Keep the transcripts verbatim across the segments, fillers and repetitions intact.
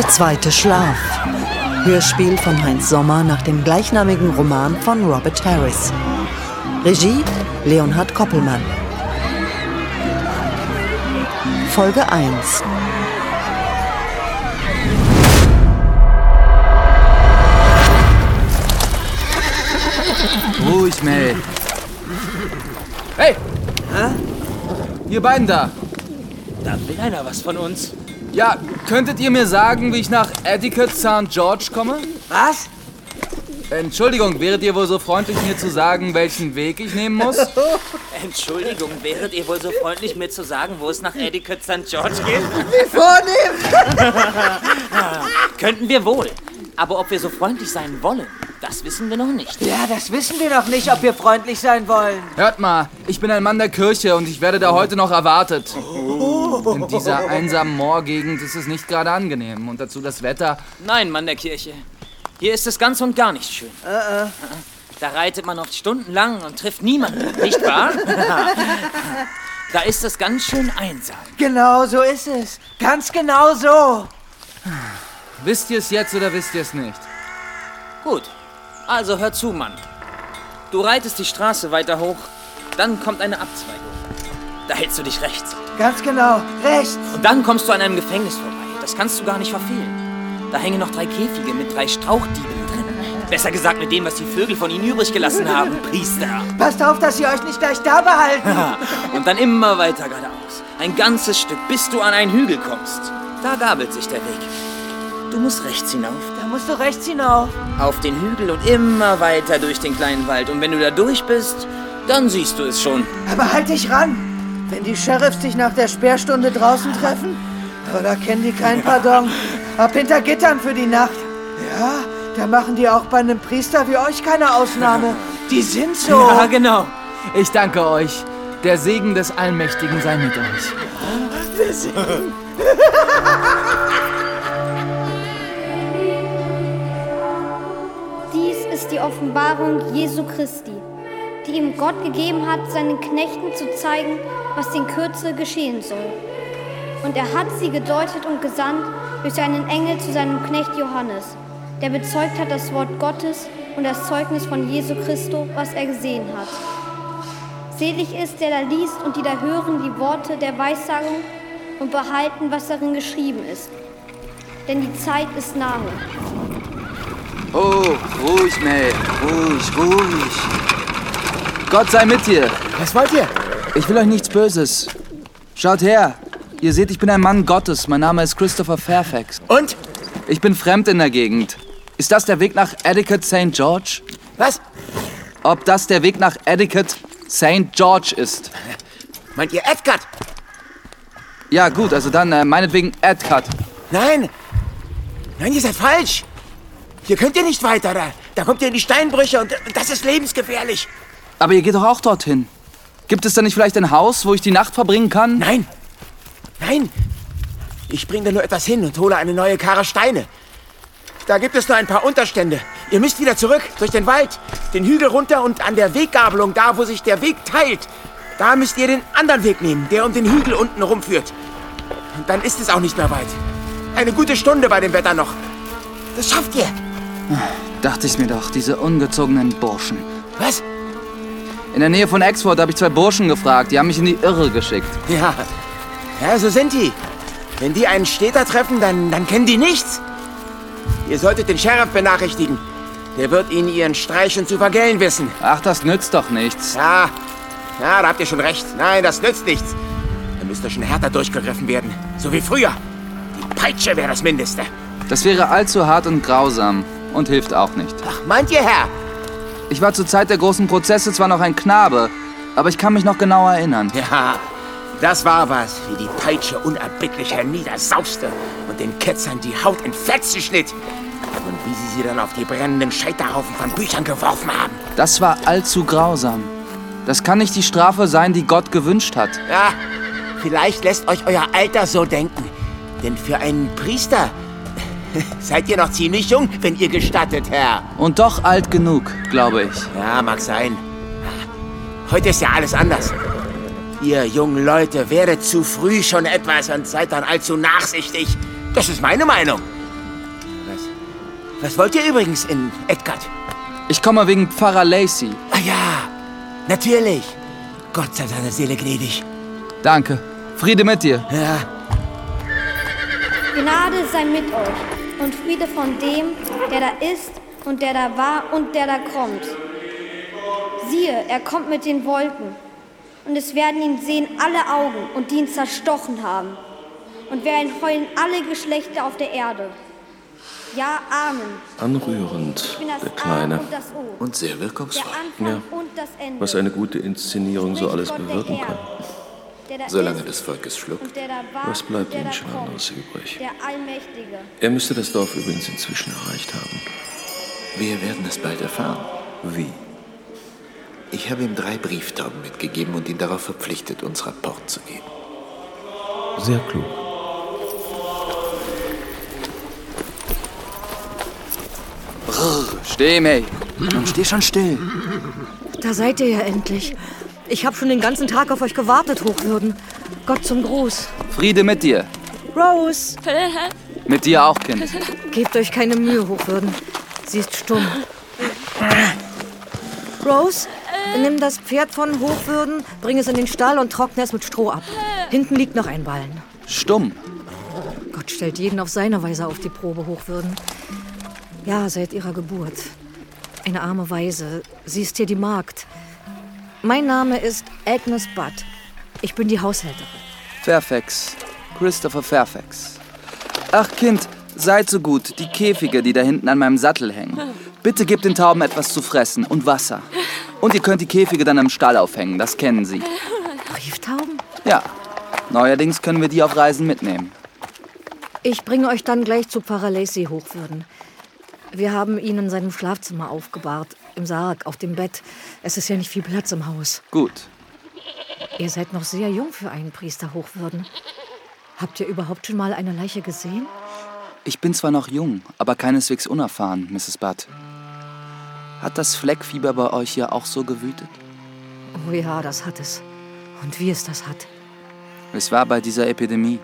Der zweite Schlaf. Hörspiel von Heinz Sommer nach dem gleichnamigen Roman von Robert Harris. Regie Leonhard Koppelmann. Folge eins. Ruhig, Mel. Hey! Hä? Ihr beiden da. Da will einer was von uns. Ja, könntet ihr mir sagen, wie ich nach Etiquette Sankt George komme? Was? Entschuldigung, wäret ihr wohl so freundlich, mir zu sagen, welchen Weg ich nehmen muss? Entschuldigung, wäret ihr wohl so freundlich, mir zu sagen, wo es nach Etiquette Sankt George geht? Wie vornehm! Könnten wir wohl. Aber ob wir so freundlich sein wollen, das wissen wir noch nicht. Ja, das wissen wir noch nicht, ob wir freundlich sein wollen. Hört mal, ich bin ein Mann der Kirche und ich werde da heute noch erwartet. In dieser einsamen Moorgegend ist es nicht gerade angenehm. Und dazu das Wetter. Nein, Mann der Kirche. Hier ist es ganz und gar nicht schön. Uh-uh. Da reitet man oft stundenlang und trifft niemanden, nicht wahr? Da ist es ganz schön einsam. Genau so ist es. Ganz genau so. Wisst ihr es jetzt oder wisst ihr es nicht? Gut, also hör zu, Mann. Du reitest die Straße weiter hoch, dann kommt eine Abzweigung. Da hältst du dich rechts. Ganz genau, rechts. Und dann kommst du an einem Gefängnis vorbei. Das kannst du gar nicht verfehlen. Da hängen noch drei Käfige mit drei Strauchdieben drin. Besser gesagt mit dem, was die Vögel von ihnen übrig gelassen haben, Priester. Passt auf, dass ihr euch nicht gleich da behalten. Und dann immer weiter geradeaus. Ein ganzes Stück, bis du an einen Hügel kommst. Da gabelt sich der Weg. Du musst rechts hinauf. Da musst du rechts hinauf. Auf den Hügel und immer weiter durch den kleinen Wald. Und wenn du da durch bist, dann siehst du es schon. Aber halt dich ran. Wenn die Sheriffs dich nach der Sperrstunde draußen treffen, da kennen die keinen Pardon. Ab hinter Gittern für die Nacht. Ja, da machen die auch bei einem Priester wie euch keine Ausnahme. Die sind so. Ja, genau. Ich danke euch. Der Segen des Allmächtigen sei mit euch. Der Segen. Dies ist die Offenbarung Jesu Christi, die ihm Gott gegeben hat, seinen Knechten zu zeigen, was in Kürze geschehen soll. Und er hat sie gedeutet und gesandt durch einen Engel zu seinem Knecht Johannes, der bezeugt hat das Wort Gottes und das Zeugnis von Jesu Christo, was er gesehen hat. Selig ist, der da liest und die da hören die Worte der Weissagung und behalten, was darin geschrieben ist. Denn die Zeit ist nahe. Oh, ruhig, Mel. Ruhig, ruhig. Gott sei mit dir. Was wollt ihr? Ich will euch nichts Böses. Schaut her. Ihr seht, ich bin ein Mann Gottes. Mein Name ist Christopher Fairfax. Und? Ich bin fremd in der Gegend. Ist das der Weg nach Etiquette Sankt George? Was? Ob das der Weg nach Etiquette Sankt George ist? Meint ihr Edgard? Ja, gut, also dann äh, meinetwegen Edgard. Nein. Nein, ihr seid falsch. Hier könnt ihr nicht weiter. Da, da kommt ihr in die Steinbrüche und das ist lebensgefährlich. Aber ihr geht doch auch dorthin. Gibt es da nicht vielleicht ein Haus, wo ich die Nacht verbringen kann? Nein. Nein. Ich bringe da nur etwas hin und hole eine neue Karre Steine. Da gibt es nur ein paar Unterstände. Ihr müsst wieder zurück, durch den Wald, den Hügel runter und an der Weggabelung, da wo sich der Weg teilt, da müsst ihr den anderen Weg nehmen, der um den Hügel unten rumführt. Und dann ist es auch nicht mehr weit. Eine gute Stunde bei dem Wetter noch. Das schafft ihr. Dachte ich mir doch, diese ungezogenen Burschen. Was? In der Nähe von Exford habe ich zwei Burschen gefragt. Die haben mich in die Irre geschickt. Ja, ja, so sind die. Wenn die einen Städter treffen, dann, dann kennen die nichts. Ihr solltet den Sheriff benachrichtigen. Der wird ihnen ihren Streich schon zu vergällen wissen. Ach, das nützt doch nichts. Ja, ja, da habt ihr schon recht. Nein, das nützt nichts. Da müsste schon härter durchgegriffen werden. So wie früher. Die Peitsche wäre das Mindeste. Das wäre allzu hart und grausam. Und hilft auch nicht. Ach, meint ihr, Herr? Ich war zur Zeit der großen Prozesse zwar noch ein Knabe, aber ich kann mich noch genau erinnern. Ja, das war was, wie die Peitsche unerbittlich herniedersauste und den Ketzern die Haut in Fetzen schnitt. Und wie sie sie dann auf die brennenden Scheiterhaufen von Büchern geworfen haben. Das war allzu grausam. Das kann nicht die Strafe sein, die Gott gewünscht hat. Ja, vielleicht lässt euch euer Alter so denken. Denn für einen Priester seid ihr noch ziemlich jung, wenn ihr gestattet, Herr. Und doch alt genug, glaube ich. Ja, mag sein. Heute ist ja alles anders. Ihr jungen Leute werdet zu früh schon etwas und seid dann allzu nachsichtig. Das ist meine Meinung. Was, was wollt ihr übrigens in Edgard? Ich komme wegen Pfarrer Lacey. Ah ja, natürlich. Gott sei seiner Seele gnädig. Danke. Friede mit dir. Ja. Gnade sei mit euch und Friede von dem, der da ist und der da war und der da kommt. Siehe, er kommt mit den Wolken. Und es werden ihn sehen alle Augen und die ihn zerstochen haben. Und werden heulen alle Geschlechter auf der Erde. Ja, Amen. Anrührend, Ich bin das der A Kleine. und das O. Und sehr Der wirkungsvoll. Anfang Ja. und das Ende. Was eine gute Inszenierung so Spricht alles Gott der bewirken Herr, kann. der da Solange ist des Volkes schluckt. und der da war Was bleibt und der ihnen da schon kommt. anderes übrig? Der Allmächtige. Er müsste das Dorf übrigens inzwischen erreicht haben. Wir werden es bald erfahren. Wie? Ich habe ihm drei Brieftauben mitgegeben und ihn darauf verpflichtet, uns Rapport zu geben. Sehr klug. Steh, May. Und steh schon still. Da seid ihr ja endlich. Ich habe schon den ganzen Tag auf euch gewartet, Hochwürden. Gott zum Gruß. Friede mit dir. Rose, Mit dir auch, Kind. gebt euch keine Mühe, Hochwürden. Sie ist stumm. Rose, nimm das Pferd von Hochwürden, bring es in den Stall und trockne es mit Stroh ab. Hinten liegt noch ein Ballen. Stumm. Gott stellt jeden auf seine Weise auf die Probe, Hochwürden. Ja, seit ihrer Geburt. Eine arme Waise. Sie ist hier die Magd. Mein Name ist Agnes Budd. Ich bin die Haushälterin. Fairfax. Christopher Fairfax. Ach, Kind, seid so gut. Die Käfige, die da hinten an meinem Sattel hängen. Bitte gebt den Tauben etwas zu fressen und Wasser. Und ihr könnt die Käfige dann im Stall aufhängen. Das kennen sie. Brieftauben? Ja. Neuerdings können wir die auf Reisen mitnehmen. Ich bringe euch dann gleich zu Pfarrer Lacey, Hochwürden. Wir haben ihn in seinem Schlafzimmer aufgebahrt, im Sarg, auf dem Bett. Es ist ja nicht viel Platz im Haus. Gut. Ihr seid noch sehr jung für einen Priester, Hochwürden. Habt ihr überhaupt schon mal eine Leiche gesehen? Ich bin zwar noch jung, aber keineswegs unerfahren, Misses Budd. Hat das Fleckfieber bei euch hier auch so gewütet? Oh ja, das hat es. Und wie es das hat. Es war bei dieser Epidemie.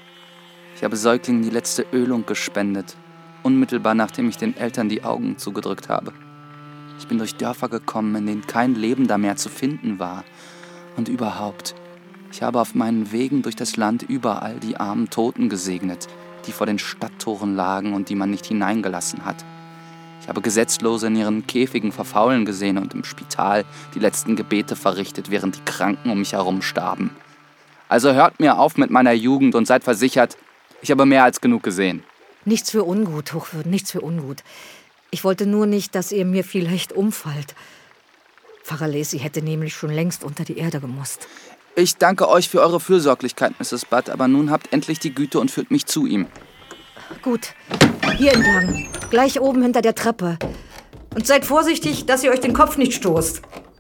Ich habe Säuglingen die letzte Ölung gespendet, unmittelbar nachdem ich den Eltern die Augen zugedrückt habe. Ich bin durch Dörfer gekommen, in denen kein Lebender mehr zu finden war. Und überhaupt, ich habe auf meinen Wegen durch das Land überall die armen Toten gesegnet, die vor den Stadttoren lagen und die man nicht hineingelassen hat. Ich habe Gesetzlose in ihren Käfigen verfaulen gesehen und im Spital die letzten Gebete verrichtet, während die Kranken um mich herum starben. Also hört mir auf mit meiner Jugend und seid versichert, ich habe mehr als genug gesehen. Nichts für ungut, Hochwürden, nichts für ungut. Ich wollte nur nicht, dass ihr mir vielleicht umfallt. Pfarrer Lacey hätte nämlich schon längst unter die Erde gemusst. Ich danke euch für eure Fürsorglichkeit, Misses Budd, aber nun habt endlich die Güte und führt mich zu ihm. Gut, hier entlang, gleich oben hinter der Treppe. Und seid vorsichtig, dass ihr euch den Kopf nicht stoßt.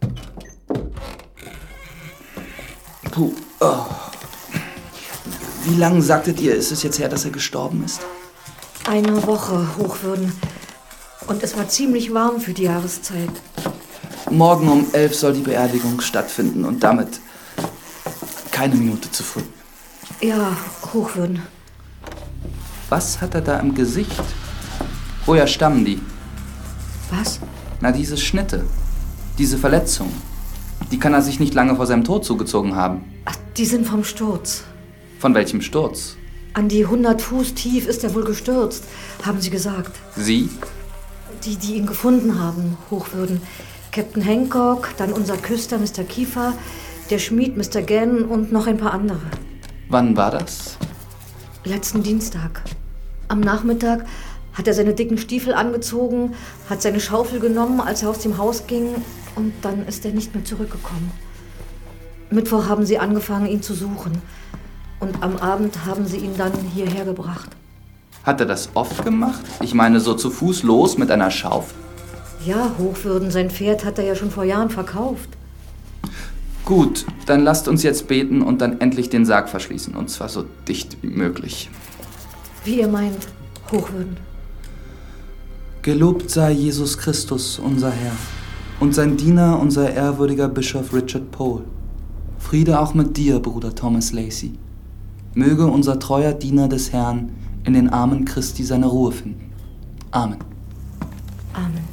Puh, oh. Wie lange, sagtet ihr, ist es jetzt her, dass er gestorben ist? Eine Woche, Hochwürden. Und es war ziemlich warm für die Jahreszeit. Morgen um elf soll die Beerdigung stattfinden und damit keine Minute zu früh. Ja, Hochwürden. Was hat er da im Gesicht? Woher stammen die? Was? Na, diese Schnitte, diese Verletzung. Die kann er sich nicht lange vor seinem Tod zugezogen haben. Ach, die sind vom Sturz. Von welchem Sturz? An die hundert Fuß tief ist er wohl gestürzt, haben sie gesagt. Sie? Die, die ihn gefunden haben, Hochwürden. Captain Hancock, dann unser Küster Mister Kiefer, der Schmied Mister Gann und noch ein paar andere. Wann war das? Letzten Dienstag. Am Nachmittag hat er seine dicken Stiefel angezogen, hat seine Schaufel genommen, als er aus dem Haus ging, und dann ist er nicht mehr zurückgekommen. Mittwoch haben sie angefangen, ihn zu suchen. Und am Abend haben sie ihn dann hierher gebracht. Hat er das oft gemacht? Ich meine, so zu Fuß los mit einer Schaufel? Ja, Hochwürden, sein Pferd hat er ja schon vor Jahren verkauft. Gut, dann lasst uns jetzt beten und dann endlich den Sarg verschließen. Und zwar so dicht wie möglich. Wie ihr meint, Hochwürden. Gelobt sei Jesus Christus, unser Herr, und sein Diener, unser ehrwürdiger Bischof Richard Pole. Friede auch mit dir, Bruder Thomas Lacey. Möge unser treuer Diener des Herrn in den Armen Christi seine Ruhe finden. Amen. Amen.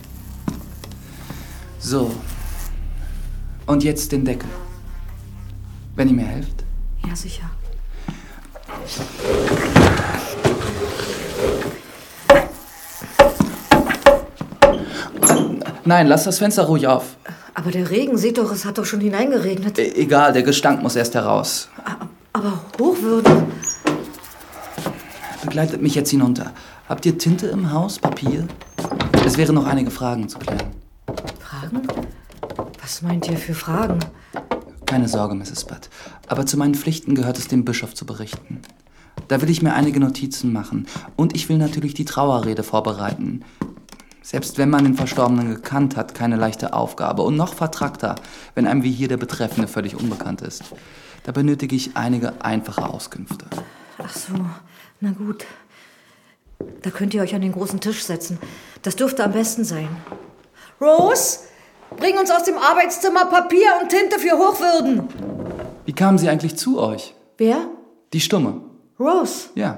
So. Und jetzt den Deckel. Wenn ihr mir helft. Ja, sicher. Nein, lass das Fenster ruhig auf. Aber der Regen, seht doch, es hat doch schon hineingeregnet. E- egal, der Gestank muss erst heraus. Aber Hochwürden. Begleitet mich jetzt hinunter. Habt ihr Tinte im Haus, Papier? Es wären noch einige Fragen zu klären. Fragen? Was meint ihr für Fragen? Keine Sorge, Misses Budd. Aber zu meinen Pflichten gehört es, dem Bischof zu berichten. Da will ich mir einige Notizen machen. Und ich will natürlich die Trauerrede vorbereiten. Selbst wenn man den Verstorbenen gekannt hat, keine leichte Aufgabe. Und noch vertrackter, wenn einem wie hier der Betreffende völlig unbekannt ist. Da benötige ich einige einfache Auskünfte. Ach so, na gut. Da könnt ihr euch an den großen Tisch setzen. Das dürfte am besten sein. Rose, bring uns aus dem Arbeitszimmer Papier und Tinte für Hochwürden. Wie kamen Sie eigentlich zu euch? Wer? Die Stumme. Rose. Ja.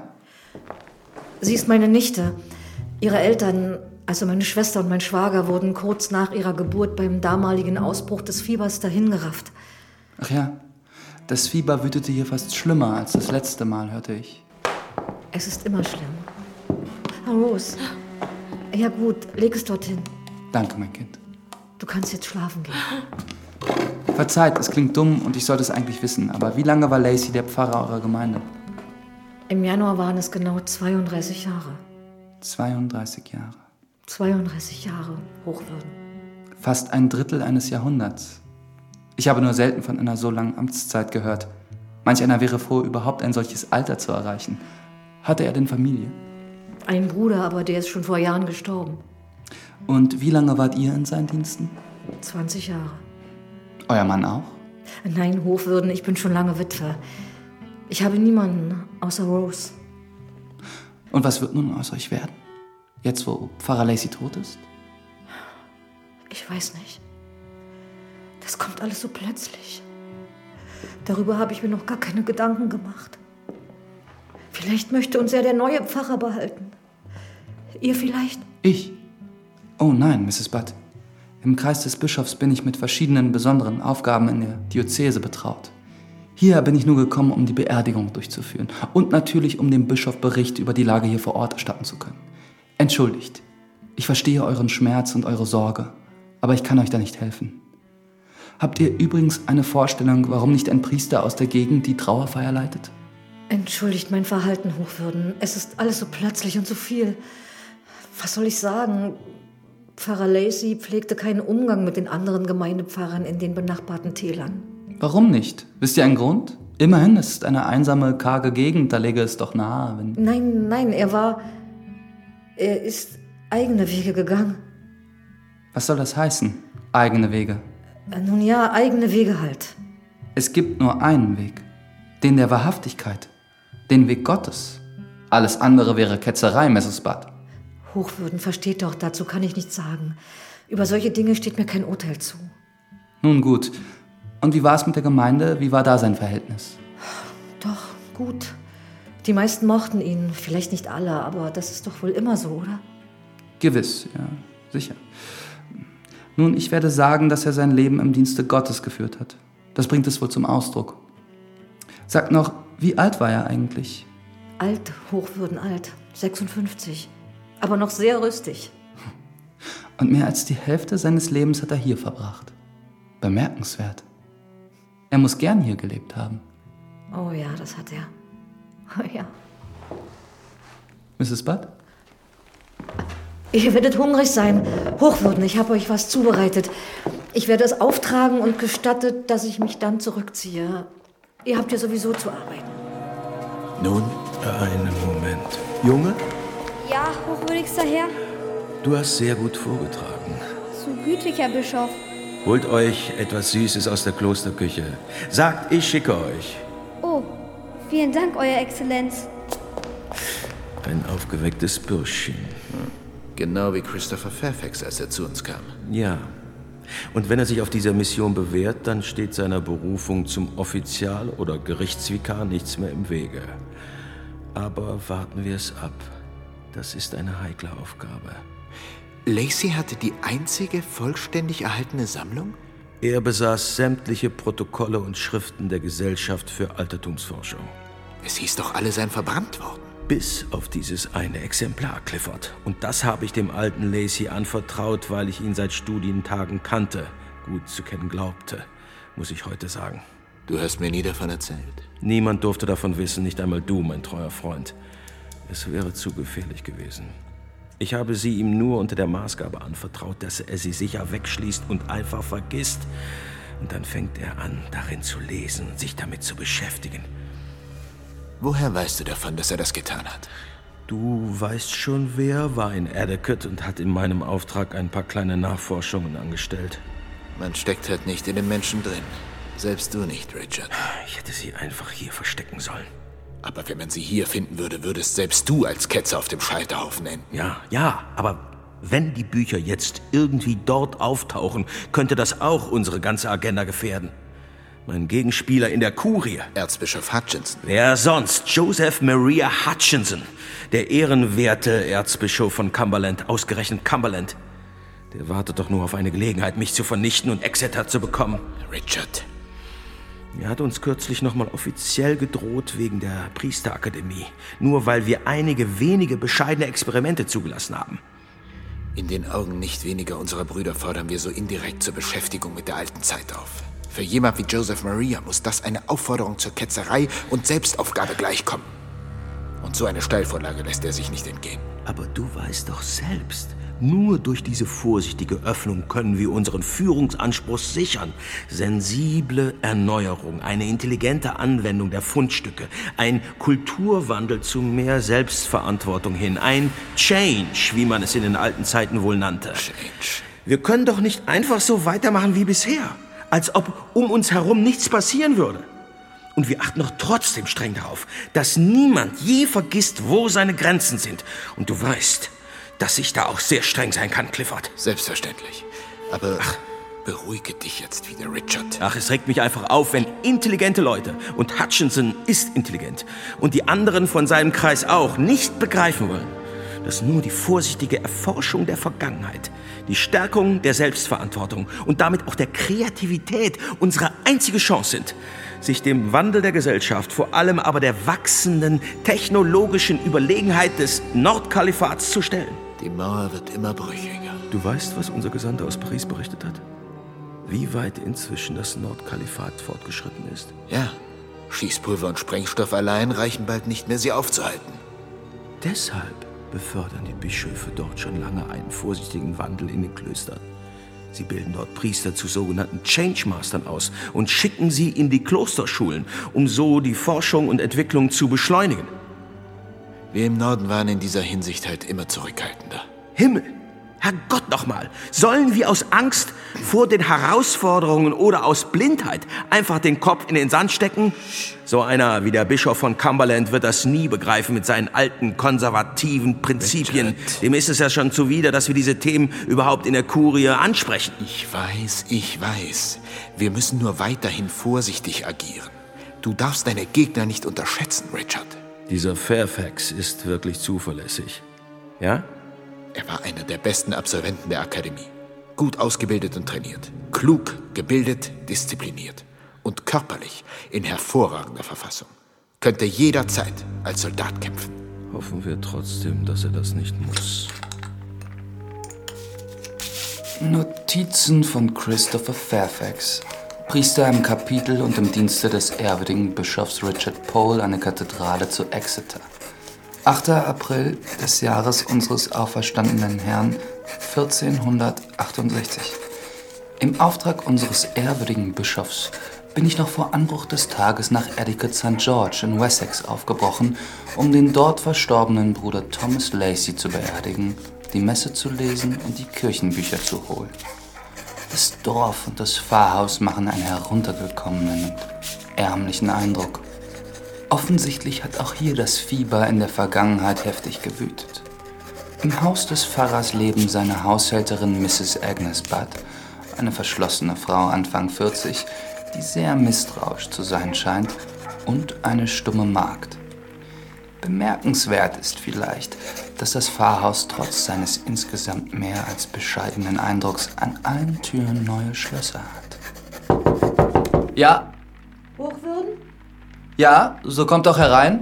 Sie ist meine Nichte. Ihre Eltern, also meine Schwester und mein Schwager, wurden kurz nach ihrer Geburt beim damaligen Ausbruch des Fiebers dahingerafft. Ach ja, das Fieber wütete hier fast schlimmer als das letzte Mal, hörte ich. Es ist immer schlimm. Oh, Rose. Ja gut, leg es dorthin. Danke, mein Kind. Du kannst jetzt schlafen gehen. Verzeiht, es klingt dumm und ich sollte es eigentlich wissen, aber wie lange war Lacey der Pfarrer eurer Gemeinde? Im Januar waren es genau zweiunddreißig Jahre. zweiunddreißig Jahre. zweiunddreißig Jahre Hochwürden. Fast ein Drittel eines Jahrhunderts. Ich habe nur selten von einer so langen Amtszeit gehört. Manch einer wäre froh, überhaupt ein solches Alter zu erreichen. Hatte er denn Familie? Ein Bruder, aber der ist schon vor Jahren gestorben. Und wie lange wart ihr in seinen Diensten? zwanzig Jahre. Euer Mann auch? Nein, Hochwürden, ich bin schon lange Witwe. Ich habe niemanden außer Rose. Und was wird nun aus euch werden? Jetzt, wo Pfarrer Lacey tot ist? Ich weiß nicht. Das kommt alles so plötzlich. Darüber habe ich mir noch gar keine Gedanken gemacht. Vielleicht möchte uns ja der neue Pfarrer behalten. Ihr vielleicht? Ich? Oh nein, Misses Budd. Im Kreis des Bischofs bin ich mit verschiedenen besonderen Aufgaben in der Diözese betraut. Hier bin ich nur gekommen, um die Beerdigung durchzuführen und natürlich, um dem Bischof Bericht über die Lage hier vor Ort erstatten zu können. Entschuldigt, ich verstehe euren Schmerz und eure Sorge, aber ich kann euch da nicht helfen. Habt ihr übrigens eine Vorstellung, warum nicht ein Priester aus der Gegend die Trauerfeier leitet? Entschuldigt mein Verhalten, Hochwürden. Es ist alles so plötzlich und so viel. Was soll ich sagen? Pfarrer Lacey pflegte keinen Umgang mit den anderen Gemeindepfarrern in den benachbarten Tälern. Warum nicht? Wisst ihr einen Grund? Immerhin, es ist eine einsame, karge Gegend, da läge es doch nahe, wenn... Nein, nein, er war... Er ist eigene Wege gegangen. Was soll das heißen? Eigene Wege? Nun ja, eigene Wege halt. Es gibt nur einen Weg. Den der Wahrhaftigkeit. Den Weg Gottes. Alles andere wäre Ketzerei, Misses Budd. Hochwürden, versteht doch, dazu kann ich nichts sagen. Über solche Dinge steht mir kein Urteil zu. Nun gut. Und wie war es mit der Gemeinde? Wie war da sein Verhältnis? Doch, gut. Die meisten mochten ihn. Vielleicht nicht alle, aber das ist doch wohl immer so, oder? Gewiss, ja, sicher. Nun, ich werde sagen, dass er sein Leben im Dienste Gottes geführt hat. Das bringt es wohl zum Ausdruck. Sagt noch, wie alt war er eigentlich? Alt, Hochwürden alt. sechsundfünfzig. Aber noch sehr rüstig. Und mehr als die Hälfte seines Lebens hat er hier verbracht. Bemerkenswert. Er muss gern hier gelebt haben. Oh ja, das hat er. Oh ja. Misses Budd? Ihr werdet hungrig sein. Hochwürden, ich habe euch was zubereitet. Ich werde es auftragen und gestattet, dass ich mich dann zurückziehe. Ihr habt ja sowieso zu arbeiten. Nun, einen Moment. Junge, Ja, hochwürdigster Herr. du hast sehr gut vorgetragen. So gütig, Herr Bischof. Holt euch etwas Süßes aus der Klosterküche. Sagt, ich schicke euch. Oh, vielen Dank, Euer Exzellenz. Ein aufgewecktes Bürschchen. Genau wie Christopher Fairfax, als er zu uns kam. Ja. Und wenn er sich auf dieser Mission bewährt, dann steht seiner Berufung zum Offizial- oder Gerichtsvikar nichts mehr im Wege. Aber warten wir es ab. Das ist eine heikle Aufgabe. Lacey hatte die einzige vollständig erhaltene Sammlung? Er besaß sämtliche Protokolle und Schriften der Gesellschaft für Altertumsforschung. Es hieß doch, alle seien verbrannt worden. Bis auf dieses eine Exemplar, Clifford. Und das habe ich dem alten Lacey anvertraut, weil ich ihn seit Studientagen kannte, gut zu kennen glaubte, muss ich heute sagen. Du hast mir nie davon erzählt. Niemand durfte davon wissen, nicht einmal du, mein treuer Freund. Es wäre zu gefährlich gewesen. Ich habe sie ihm nur unter der Maßgabe anvertraut, dass er sie sicher wegschließt und einfach vergisst. Und dann fängt er an, darin zu lesen und sich damit zu beschäftigen. Woher weißt du davon, dass er das getan hat? Du weißt schon, wer war in Adequate und hat in meinem Auftrag ein paar kleine Nachforschungen angestellt. Man steckt halt nicht in den Menschen drin. Selbst du nicht, Richard. Ich hätte sie einfach hier verstecken sollen. Aber wenn man sie hier finden würde, würdest selbst du als Ketzer auf dem Scheiterhaufen enden. Ja, ja, aber wenn die Bücher jetzt irgendwie dort auftauchen, könnte das auch unsere ganze Agenda gefährden. Mein Gegenspieler in der Kurie. Erzbischof Hutchinson. Wer sonst? Joseph Maria Hutchinson. Der ehrenwerte Erzbischof von Cumberland. Ausgerechnet Cumberland. Der wartet doch nur auf eine Gelegenheit, mich zu vernichten und Exeter zu bekommen. Richard. Er hat uns kürzlich nochmal offiziell gedroht wegen der Priesterakademie. Nur weil wir einige wenige bescheidene Experimente zugelassen haben. In den Augen nicht weniger unserer Brüder fordern wir so indirekt zur Beschäftigung mit der alten Zeit auf. Für jemand wie Joseph Maria muss das eine Aufforderung zur Ketzerei und Selbstaufgabe gleichkommen. Und so eine Steilvorlage lässt er sich nicht entgehen. Aber du weißt doch selbst, nur durch diese vorsichtige Öffnung können wir unseren Führungsanspruch sichern. Sensible Erneuerung, eine intelligente Anwendung der Fundstücke, ein Kulturwandel zu mehr Selbstverantwortung hin, ein Change, wie man es in den alten Zeiten wohl nannte. Change. Wir können doch nicht einfach so weitermachen wie bisher, als ob um uns herum nichts passieren würde. Und wir achten doch trotzdem streng darauf, dass niemand je vergisst, wo seine Grenzen sind. Und du weißt, dass ich da auch sehr streng sein kann, Clifford. Selbstverständlich. Aber Ach. beruhige dich jetzt wieder, Richard. Ach, es regt mich einfach auf, wenn intelligente Leute, und Hutchinson ist intelligent, und die anderen von seinem Kreis auch, nicht begreifen wollen, dass nur die vorsichtige Erforschung der Vergangenheit, die Stärkung der Selbstverantwortung und damit auch der Kreativität unsere einzige Chance sind, sich dem Wandel der Gesellschaft, vor allem aber der wachsenden technologischen Überlegenheit des Nordkalifats zu stellen. Die Mauer wird immer brüchiger. Du weißt, was unser Gesandter aus Paris berichtet hat? Wie weit inzwischen das Nordkalifat fortgeschritten ist? Ja, Schießpulver und Sprengstoff allein reichen bald nicht mehr, sie aufzuhalten. Deshalb befördern die Bischöfe dort schon lange einen vorsichtigen Wandel in den Klöstern. Sie bilden dort Priester zu sogenannten Change-Mastern aus und schicken sie in die Klosterschulen, um so die Forschung und Entwicklung zu beschleunigen. Wir im Norden waren in dieser Hinsicht halt immer zurückhaltender. Himmel! Herrgott nochmal! Sollen wir aus Angst vor den Herausforderungen oder aus Blindheit einfach den Kopf in den Sand stecken? So einer wie der Bischof von Cumberland wird das nie begreifen mit seinen alten, konservativen Prinzipien. Richard. Dem ist es ja schon zuwider, dass wir diese Themen überhaupt in der Kurie ansprechen. Ich weiß, ich weiß. Wir müssen nur weiterhin vorsichtig agieren. Du darfst deine Gegner nicht unterschätzen, Richard. Dieser Fairfax ist wirklich zuverlässig. Ja? Er war einer der besten Absolventen der Akademie. Gut ausgebildet und trainiert. Klug, gebildet, diszipliniert. Und körperlich in hervorragender Verfassung. Könnte jederzeit als Soldat kämpfen. Hoffen wir trotzdem, dass er das nicht muss. Notizen von Christopher Fairfax. Priester im Kapitel und im Dienste des ehrwürdigen Bischofs Richard Pole an der Kathedrale zu Exeter. achter April des Jahres unseres auferstandenen Herrn vierzehnhundertachtundsechzig. Im Auftrag unseres ehrwürdigen Bischofs bin ich noch vor Anbruch des Tages nach Adequate Sankt George in Wessex aufgebrochen, um den dort verstorbenen Bruder Thomas Lacey zu beerdigen, die Messe zu lesen und die Kirchenbücher zu holen. Das Dorf und das Pfarrhaus machen einen heruntergekommenen und ärmlichen Eindruck. Offensichtlich hat auch hier das Fieber in der Vergangenheit heftig gewütet. Im Haus des Pfarrers leben seine Haushälterin Misses Agnes Budd, eine verschlossene Frau Anfang vierzig, die sehr misstrauisch zu sein scheint, und eine stumme Magd. Bemerkenswert ist vielleicht, dass das Pfarrhaus trotz seines insgesamt mehr als bescheidenen Eindrucks an allen Türen neue Schlösser hat. Ja? Hochwürden? Ja, so kommt doch herein.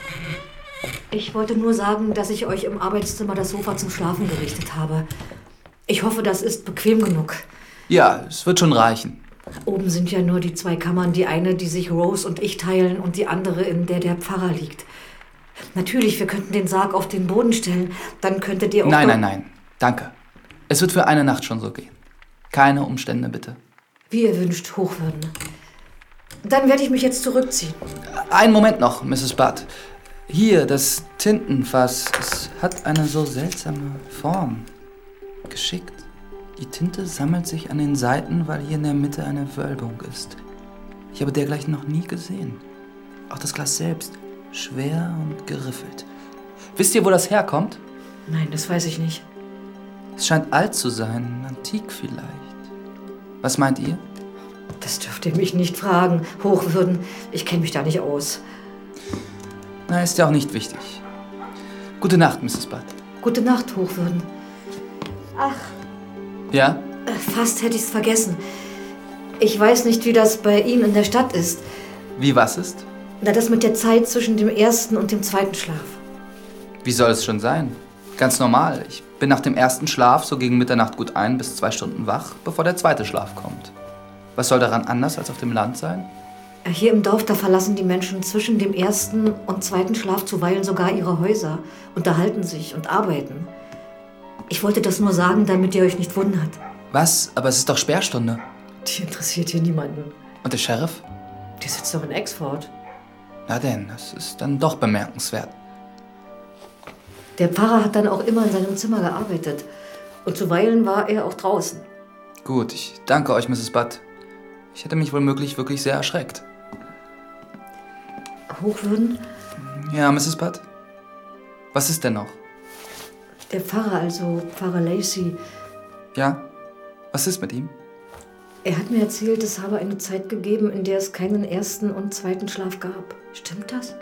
Ich wollte nur sagen, dass ich euch im Arbeitszimmer das Sofa zum Schlafen gerichtet habe. Ich hoffe, das ist bequem genug. Ja, es wird schon reichen. Oben sind ja nur die zwei Kammern, die eine, die sich Rose und ich teilen, und die andere, in der der Pfarrer liegt. Natürlich, wir könnten den Sarg auf den Boden stellen. Dann könntet ihr auch... Nein, nein, nein. Danke. Es wird für eine Nacht schon so gehen. Keine Umstände, bitte. Wie ihr wünscht, Hochwürden. Dann werde ich mich jetzt zurückziehen. Einen Moment noch, Misses Budd. Hier, das Tintenfass. Es hat eine so seltsame Form. Geschickt. Die Tinte sammelt sich an den Seiten, weil hier in der Mitte eine Wölbung ist. Ich habe dergleichen noch nie gesehen. Auch das Glas selbst. Schwer und geriffelt. Wisst ihr, wo das herkommt? Nein, das weiß ich nicht. Es scheint alt zu sein, antik vielleicht. Was meint ihr? Das dürft ihr mich nicht fragen, Hochwürden. Ich kenne mich da nicht aus. Na, ist ja auch nicht wichtig. Gute Nacht, Misses Budd. Gute Nacht, Hochwürden. Ach. Ja? Fast hätte ich's vergessen. Ich weiß nicht, wie das bei Ihnen in der Stadt ist. Wie was ist? Na, das mit der Zeit zwischen dem ersten und dem zweiten Schlaf. Wie soll es schon sein? Ganz normal. Ich bin nach dem ersten Schlaf so gegen Mitternacht gut ein bis zwei Stunden wach, bevor der zweite Schlaf kommt. Was soll daran anders als auf dem Land sein? Hier im Dorf, da verlassen die Menschen zwischen dem ersten und zweiten Schlaf zuweilen sogar ihre Häuser, unterhalten sich und arbeiten. Ich wollte das nur sagen, damit ihr euch nicht wundert. Was? Aber es ist doch Sperrstunde. Die interessiert hier niemanden. Und der Sheriff? Die sitzt doch in Exford. Na denn, das ist dann doch bemerkenswert. Der Pfarrer hat dann auch immer in seinem Zimmer gearbeitet. Und zuweilen war er auch draußen. Gut, ich danke euch, Misses Budd. Ich hätte mich womöglich wirklich sehr erschreckt. Hochwürden? Ja, Misses Budd? Was ist denn noch? Der Pfarrer, also Pfarrer Lacey. Ja? Was ist mit ihm? Er hat mir erzählt, es habe eine Zeit gegeben, in der es keinen ersten und zweiten Schlaf gab. Stimmt das?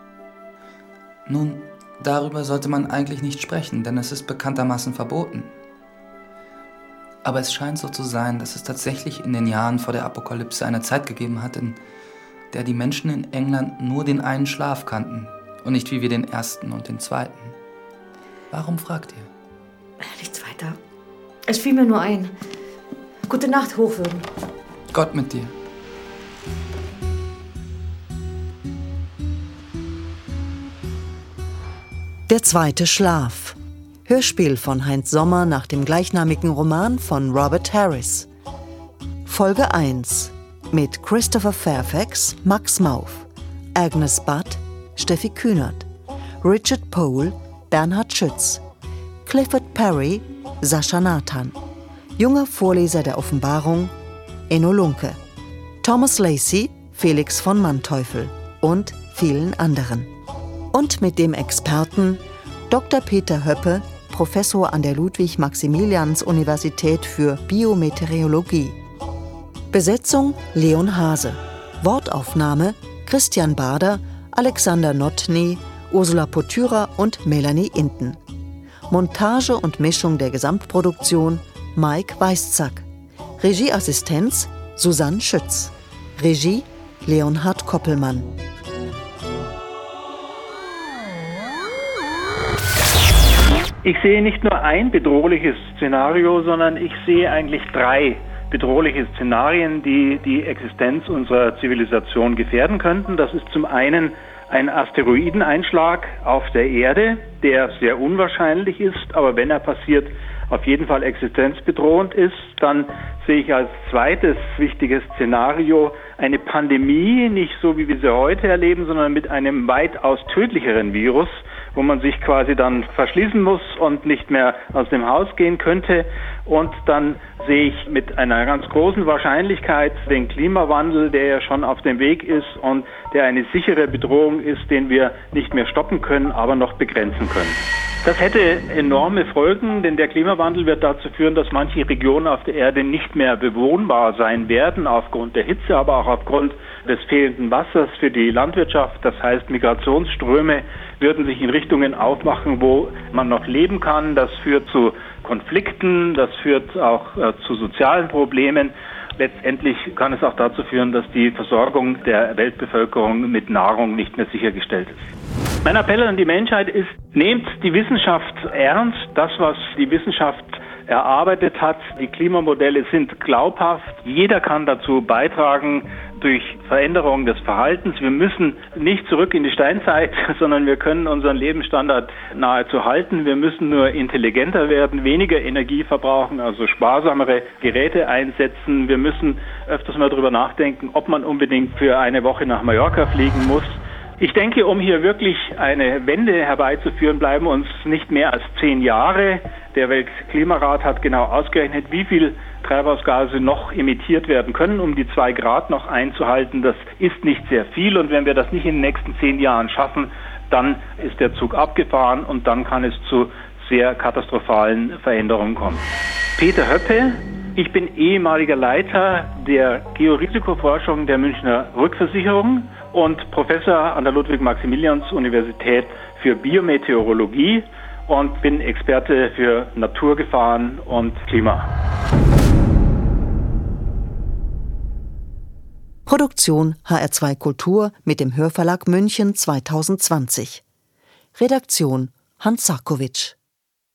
Nun, darüber sollte man eigentlich nicht sprechen, denn es ist bekanntermaßen verboten. Aber es scheint so zu sein, dass es tatsächlich in den Jahren vor der Apokalypse eine Zeit gegeben hat, in der die Menschen in England nur den einen Schlaf kannten und nicht wie wir den ersten und den zweiten. Warum fragt ihr? Nichts weiter. Es fiel mir nur ein. Gute Nacht, Hochwürden. Gott mit dir. Der zweite Schlaf. Hörspiel von Heinz Sommer nach dem gleichnamigen Roman von Robert Harris. Folge eins mit Christopher Fairfax, Max Mauff, Agnes Budd, Steffi Kühnert, Richard Pole, Bernhard Schütz, Clifford Perry, Sascha Nathan, junger Vorleser der Offenbarung, Enno Lunke, Thomas Lacey, Felix von Manteuffel und vielen anderen. Und mit dem Experten Doktor Peter Höppe, Professor an der Ludwig-Maximilians-Universität für Biometeorologie. Besetzung Leon Hase. Wortaufnahme Christian Bader, Alexander Notny, Ursula Potyra und Melanie Inten. Montage und Mischung der Gesamtproduktion Mike Weißzack. Regieassistenz Susanne Schütz. Regie Leonhard Koppelmann. Ich sehe nicht nur ein bedrohliches Szenario, sondern ich sehe eigentlich drei bedrohliche Szenarien, die die Existenz unserer Zivilisation gefährden könnten. Das ist zum einen ein Asteroideneinschlag auf der Erde, der sehr unwahrscheinlich ist, aber wenn er passiert, auf jeden Fall existenzbedrohend ist. Dann sehe ich als zweites wichtiges Szenario eine Pandemie, nicht so wie wir sie heute erleben, sondern mit einem weitaus tödlicheren Virus, wo man sich quasi dann verschließen muss und nicht mehr aus dem Haus gehen könnte. Und dann sehe ich mit einer ganz großen Wahrscheinlichkeit den Klimawandel, der ja schon auf dem Weg ist und der eine sichere Bedrohung ist, den wir nicht mehr stoppen können, aber noch begrenzen können. Das hätte enorme Folgen, denn der Klimawandel wird dazu führen, dass manche Regionen auf der Erde nicht mehr bewohnbar sein werden, aufgrund der Hitze, aber auch aufgrund des fehlenden Wassers für die Landwirtschaft. Das heißt, Migrationsströme würden sich in Richtungen aufmachen, wo man noch leben kann. Das führt zu Konflikten, das führt auch äh, zu sozialen Problemen. Letztendlich kann es auch dazu führen, dass die Versorgung der Weltbevölkerung mit Nahrung nicht mehr sichergestellt ist. Mein Appell an die Menschheit ist, nehmt die Wissenschaft ernst. Das, was die Wissenschaft erarbeitet hat, die Klimamodelle sind glaubhaft. Jeder kann dazu beitragen durch Veränderung des Verhaltens. Wir müssen nicht zurück in die Steinzeit, sondern wir können unseren Lebensstandard nahezu halten. Wir müssen nur intelligenter werden, weniger Energie verbrauchen, also sparsamere Geräte einsetzen. Wir müssen öfters mal darüber nachdenken, ob man unbedingt für eine Woche nach Mallorca fliegen muss. Ich denke, um hier wirklich eine Wende herbeizuführen, bleiben uns nicht mehr als zehn Jahre. Der Weltklimarat hat genau ausgerechnet, wie viel Treibhausgase noch emittiert werden können, um die zwei Grad noch einzuhalten. Das ist nicht sehr viel und wenn wir das nicht in den nächsten zehn Jahren schaffen, dann ist der Zug abgefahren und dann kann es zu sehr katastrophalen Veränderungen kommen. Peter Höppe, ich bin ehemaliger Leiter der Georisikoforschung der Münchner Rückversicherung und Professor an der Ludwig-Maximilians-Universität für Biometeorologie und bin Experte für Naturgefahren und Klima. Produktion H R zwei Kultur mit dem Hörverlag München zweitausendzwanzig. Redaktion Hans Sarkowitsch.